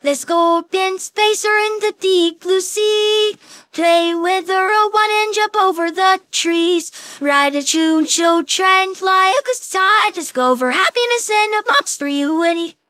Let's go up in space or in the deep blue sea. Play with a robot and jump over the trees. Ride a choo-choo train, fly a good side. Discover happiness in a box for you and me.